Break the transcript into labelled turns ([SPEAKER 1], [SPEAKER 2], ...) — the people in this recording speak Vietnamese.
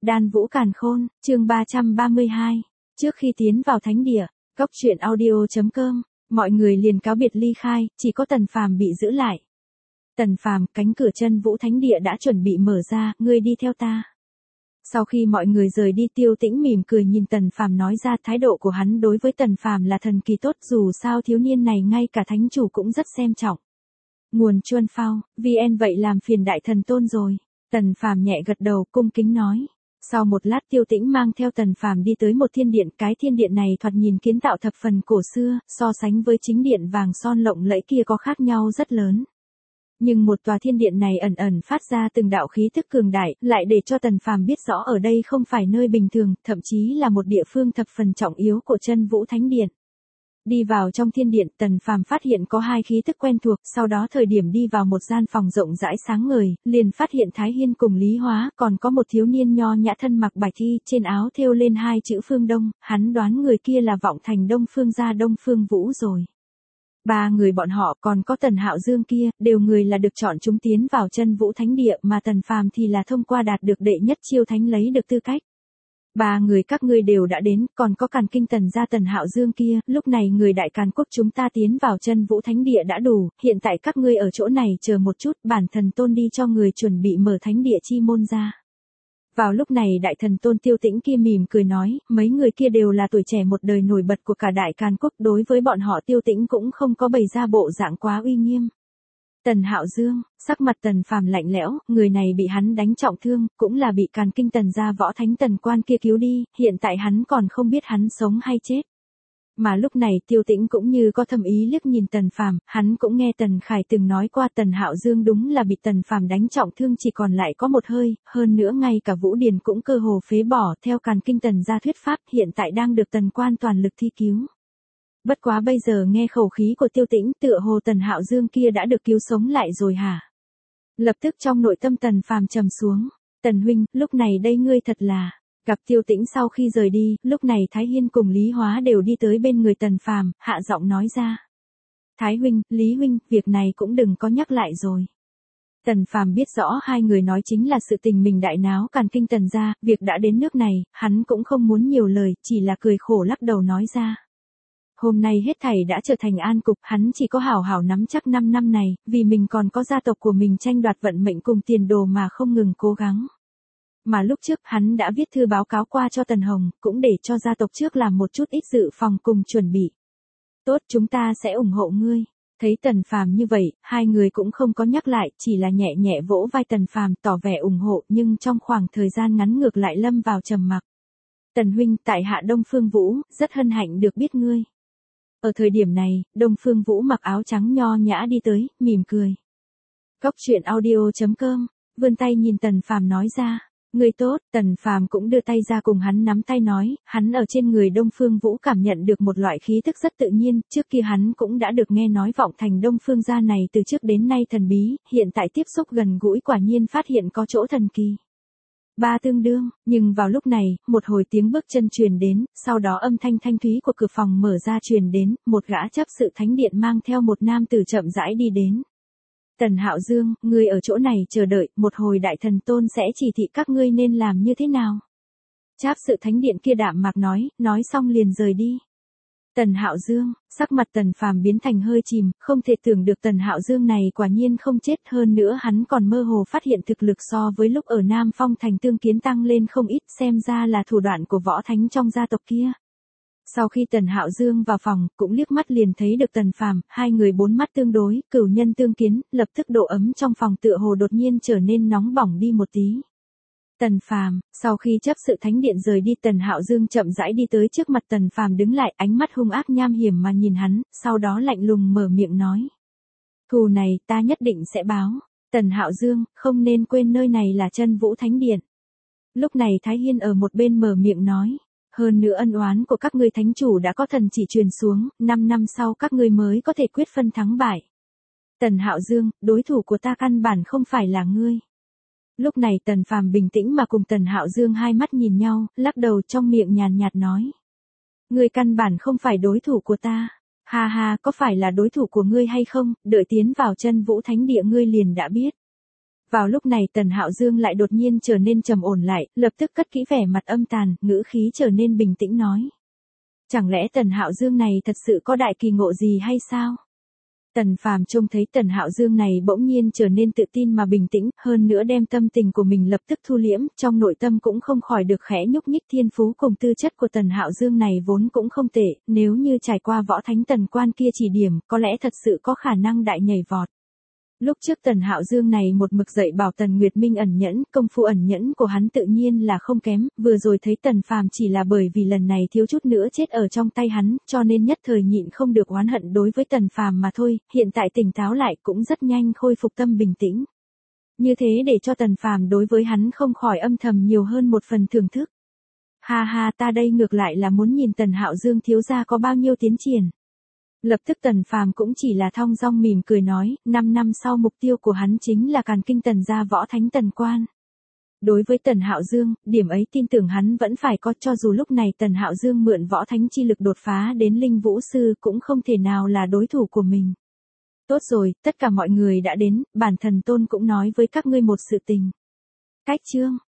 [SPEAKER 1] Đan Vũ Càn Khôn, chương 332. Trước khi tiến vào thánh địa, Cốc Truyện Audio.com, mọi người liền cáo biệt ly khai, chỉ có Tần Phàm bị giữ lại. Tần Phàm, cánh cửa Chân Vũ Thánh Địa đã chuẩn bị mở ra, ngươi đi theo ta. Sau khi mọi người rời đi, Tiêu Tĩnh mỉm cười nhìn Tần Phàm nói ra, thái độ của hắn đối với Tần Phàm là thần kỳ tốt, dù sao thiếu niên này ngay cả thánh chủ cũng rất xem trọng. Nguồn Chuân Phao, VN vậy làm phiền đại thần tôn rồi. Tần Phàm nhẹ gật đầu, cung kính nói. Sau một lát, Tiêu Tĩnh mang theo Tần Phàm đi tới một thiên điện, cái thiên điện này thoạt nhìn kiến tạo thập phần cổ xưa, so sánh với chính điện vàng son lộng lẫy kia có khác nhau rất lớn. Nhưng một tòa thiên điện này ẩn ẩn phát ra từng đạo khí tức cường đại, lại để cho Tần Phàm biết rõ ở đây không phải nơi bình thường, thậm chí là một địa phương thập phần trọng yếu của Chân Vũ Thánh Điện. Đi vào trong thiên điện, Tần Phàm phát hiện có hai khí tức quen thuộc, sau đó thời điểm đi vào một gian phòng rộng rãi sáng ngời, liền phát hiện Thái Hiên cùng Lý Hóa, còn có một thiếu niên nho nhã thân mặc bạch y, trên áo thêu lên hai chữ Phương Đông, hắn đoán người kia là Vọng Thành Đông Phương gia Đông Phương Vũ rồi. Ba người bọn họ còn có Tần Hạo Dương kia, đều người là được chọn chúng tiến vào Chân Vũ Thánh Địa, mà Tần Phàm thì là thông qua đạt được đệ nhất chiêu thánh lấy được tư cách. Ba người các ngươi đều đã đến, còn có Càn Kinh Tần gia Tần Hạo Dương kia, lúc này người Đại Càn Quốc chúng ta tiến vào Chân Vũ Thánh Địa đã đủ, hiện tại các ngươi ở chỗ này chờ một chút, bản thần tôn đi cho người chuẩn bị mở thánh địa chi môn ra. Vào lúc này đại thần tôn Tiêu Tĩnh kia mỉm cười nói, mấy người kia đều là tuổi trẻ một đời nổi bật của cả Đại Càn Quốc, đối với bọn họ Tiêu Tĩnh cũng không có bày ra bộ dạng quá uy nghiêm. Tần Hạo Dương, sắc mặt Tần Phàm lạnh lẽo, người này bị hắn đánh trọng thương, cũng là bị Càn Kinh Tần gia võ thánh Tần Quan kia cứu đi, hiện tại hắn còn không biết hắn sống hay chết. Mà lúc này Tiêu Tĩnh cũng như có thâm ý liếc nhìn Tần Phàm, hắn cũng nghe Tần Khải từng nói qua Tần Hạo Dương đúng là bị Tần Phàm đánh trọng thương chỉ còn lại có một hơi, hơn nữa ngay cả Vũ Điền cũng cơ hồ phế bỏ, theo Càn Kinh Tần gia thuyết pháp hiện tại đang được Tần Quan toàn lực thi cứu. Bất quá bây giờ nghe khẩu khí của Tiêu Tĩnh tựa hồ Tần Hạo Dương kia đã được cứu sống lại rồi hả? Lập tức trong nội tâm Tần Phàm trầm xuống, Tần huynh, lúc này đây ngươi thật là... Gặp Tiêu Tĩnh sau khi rời đi, lúc này Thái Hiên cùng Lý Hóa đều đi tới bên người Tần Phàm, hạ giọng nói ra. Thái huynh, Lý huynh, việc này cũng đừng có nhắc lại rồi. Tần Phàm biết rõ hai người nói chính là sự tình mình đại náo Càn Kinh Tần gia, việc đã đến nước này, hắn cũng không muốn nhiều lời, chỉ là cười khổ lắc đầu nói ra. Hôm nay hết thảy đã trở thành an cục, hắn chỉ có hảo hảo nắm chắc 5 năm này, vì mình còn có gia tộc của mình tranh đoạt vận mệnh cùng tiền đồ mà không ngừng cố gắng. Mà lúc trước hắn đã viết thư báo cáo qua cho Tần Hồng, cũng để cho gia tộc trước làm một chút ít dự phòng cùng chuẩn bị. Tốt, chúng ta sẽ ủng hộ ngươi. Thấy Tần Phàm như vậy, hai người cũng không có nhắc lại, chỉ là nhẹ nhẹ vỗ vai Tần Phàm tỏ vẻ ủng hộ, nhưng trong khoảng thời gian ngắn ngược lại lâm vào trầm mặc. Tần huynh, tại hạ Đông Phương Vũ, rất hân hạnh được biết ngươi. Ở thời điểm này, Đông Phương Vũ mặc áo trắng nho nhã đi tới, mỉm cười. Cốc Truyện Audio.com, vươn tay nhìn Tần Phàm nói ra. Người tốt, Tần Phàm cũng đưa tay ra cùng hắn nắm tay nói, hắn ở trên người Đông Phương Vũ cảm nhận được một loại khí tức rất tự nhiên, trước kia hắn cũng đã được nghe nói Vọng Thành Đông Phương gia này từ trước đến nay thần bí, hiện tại tiếp xúc gần gũi quả nhiên phát hiện có chỗ thần kỳ. Ba tương đương, nhưng vào lúc này, một hồi tiếng bước chân truyền đến, sau đó âm thanh thanh thúy của cửa phòng mở ra truyền đến, một gã chấp sự thánh điện mang theo một nam tử chậm rãi đi đến. Tần Hạo Dương, ngươi ở chỗ này chờ đợi, một hồi đại thần tôn sẽ chỉ thị các ngươi nên làm như thế nào. Chấp sự thánh điện kia đạm mạc nói xong liền rời đi. Tần Hạo Dương, sắc mặt Tần Phàm biến thành hơi chìm, không thể tưởng được Tần Hạo Dương này quả nhiên không chết, hơn nữa hắn còn mơ hồ phát hiện thực lực so với lúc ở Nam Phong Thành tương kiến tăng lên không ít, xem ra là thủ đoạn của võ thánh trong gia tộc kia. Sau khi Tần Hạo Dương vào phòng, cũng liếc mắt liền thấy được Tần Phàm, hai người bốn mắt tương đối, cửu nhân tương kiến, lập tức độ ấm trong phòng tựa hồ đột nhiên trở nên nóng bỏng đi một tí. Tần Phàm, sau khi chấp sự thánh điện rời đi, Tần Hạo Dương chậm rãi đi tới trước mặt Tần Phàm đứng lại, ánh mắt hung ác nham hiểm mà nhìn hắn, sau đó lạnh lùng mở miệng nói. Thù này ta nhất định sẽ báo. Tần Hạo Dương, không nên quên nơi này là Chân Vũ Thánh Điện. Lúc này Thái Hiên ở một bên mở miệng nói. Hơn nữa ân oán của các ngươi thánh chủ đã có thần chỉ truyền xuống, 5 năm sau các ngươi mới có thể quyết phân thắng bại. Tần Hạo Dương, đối thủ của ta căn bản không phải là ngươi. Lúc này Tần Phàm bình tĩnh mà cùng Tần Hạo Dương hai mắt nhìn nhau, lắc đầu trong miệng nhàn nhạt nói. Ngươi căn bản không phải đối thủ của ta. Ha ha, có phải là đối thủ của ngươi hay không, đợi tiến vào Chân Vũ Thánh Địa ngươi liền đã biết. Vào lúc này Tần Hạo Dương lại đột nhiên trở nên trầm ổn lại, lập tức cất kỹ vẻ mặt âm tàn, ngữ khí trở nên bình tĩnh nói. Chẳng lẽ Tần Hạo Dương này thật sự có đại kỳ ngộ gì hay sao? Tần Phàm trông thấy Tần Hạo Dương này bỗng nhiên trở nên tự tin mà bình tĩnh, hơn nữa đem tâm tình của mình lập tức thu liễm, trong nội tâm cũng không khỏi được khẽ nhúc nhích. Thiên phú cùng tư chất của Tần Hạo Dương này vốn cũng không tệ, nếu như trải qua võ thánh Tần Quan kia chỉ điểm, có lẽ thật sự có khả năng đại nhảy vọt. Lúc trước Tần Hạo Dương này một mực dạy bảo Tần Nguyệt Minh ẩn nhẫn, công phu ẩn nhẫn của hắn tự nhiên là không kém, vừa rồi thấy Tần Phàm chỉ là bởi vì lần này thiếu chút nữa chết ở trong tay hắn, cho nên nhất thời nhịn không được oán hận đối với Tần Phàm mà thôi, hiện tại tỉnh táo lại cũng rất nhanh khôi phục tâm bình tĩnh. Như thế để cho Tần Phàm đối với hắn không khỏi âm thầm nhiều hơn một phần thưởng thức. Ha ha, ta đây ngược lại là muốn nhìn Tần Hạo Dương thiếu gia có bao nhiêu tiến triển. Lập tức Tần Phàm cũng chỉ là thong dong mỉm cười nói, 5 năm sau mục tiêu của hắn chính là càn kinh Tần gia võ thánh Tần Quan. Đối với Tần Hạo Dương, điểm ấy tin tưởng hắn vẫn phải có, cho dù lúc này Tần Hạo Dương mượn võ thánh chi lực đột phá đến linh vũ sư cũng không thể nào là đối thủ của mình. Tốt rồi, tất cả mọi người đã đến, bản thần tôn cũng nói với các ngươi một sự tình. Cách chương